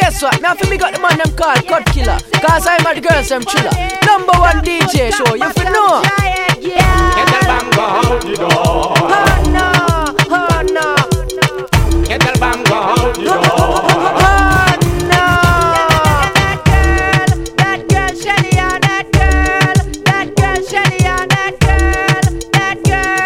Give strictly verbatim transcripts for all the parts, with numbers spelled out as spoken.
guess what? Now for me got the man them called Cut Killer. Cause I'm at the girls them chiller. Number one D J show, you fi know. Get the bam go out the door. Oh no, oh no. Get the bam go out the door. Oh no. That girl, that girl Shelly and that girl, that girl Shelly and that girl, that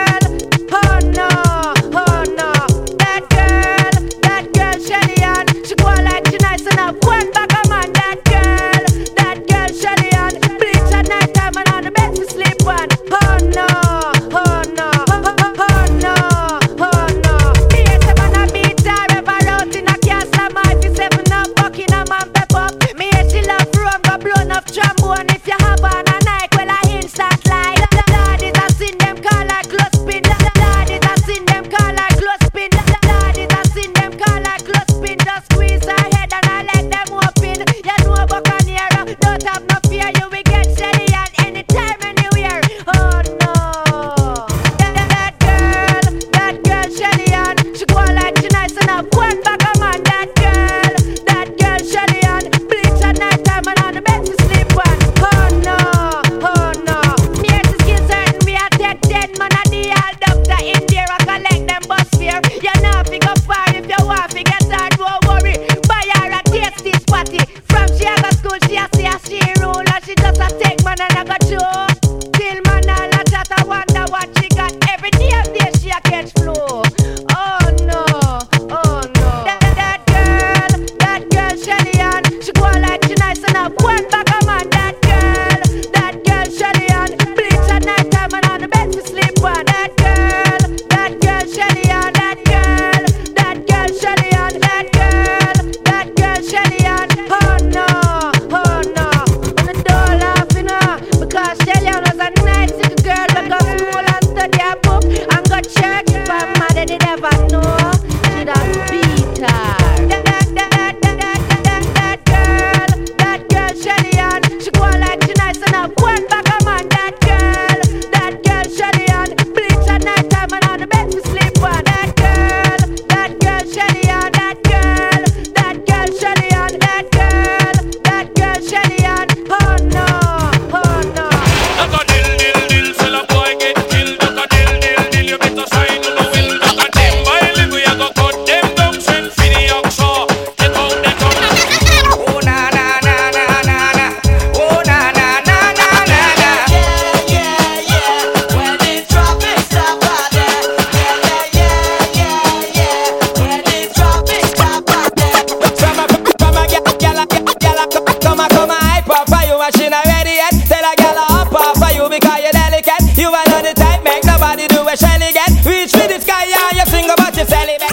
girl. Oh no, oh no. That girl, that girl Shelly and she go like she nice enough. One back a man, that girl, that girl Shelly and bleach at night time and on the bed to sleep one. Oh no, oh no, oh no, oh no. Me a seven a beat her ever out in a castle. My fi seven up Buckingham and pep up. Me a she love rum go blown up trombone. If you have on a night, well I instant like Lord is a sin them call like close spin. Lord is a sin them call like close spin. Lord is a sin them call like close spin. Just squeeze her head and I let them open. You know Buccaneer, don't have no fear. You will get Shelly and anytime, anywhere. Oh no. That, that girl, that girl Shelly and she go like she nice enough. One back a man, that girl, that girl Shelly and bleach at night time and on the bed to sleep one. Oh no, oh no. Me here to skin certain me a dead dead man a the all doctor in there. I collect them bus fare. You know fi go far if you want fi get hard. Don't worry, buy her a tasty spotty. From she a go school she a see a she rule and she just a take man and a go show. Till man all a chat a wonder what she got. Every day of day she a catch flow. Oh no, oh no. That, that girl, that girl Shelly and she go like she nice enough. One back a man, that girl, that girl Shelly and bleach at night time and on the bed to sleep one. That girl, that girl Shelly and that girl, that girl Shelly and that girl, that girl Shelly and oh no, oh no. And the door laughing her because Shelly was a nice little girl that go school and study a book and go church. If her mother did ever know, she'd have beat her. That, that, that, that, that, that, that girl, that girl Shelly and she go like she nice enough. One back a man, that girl, that girl Shelly and bleach at night time and on the bed to sleep one. That girl, that girl Shelly and that girl, that girl Shelly and that girl, that girl Shelly and oh no, oh no. Duck a dill dill dill, sell a boy get killed. Duck a dill dill dill, you better sign to the will. Duck a them by live, we a go cut them down. Send for the oxo, get out the gun. Oh na na na na na na, oh na na na na na na. Yeah, yeah, yeah. When the traffic stop out there. Yeah, yeah, yeah, yeah. When the traffic stop out there. From a, from a gal, gal, gal, come a, come a hype up for you, machine ready yet. Tell a gal up for you because you're delicate. You are not the type, make nobody do a Shelly get.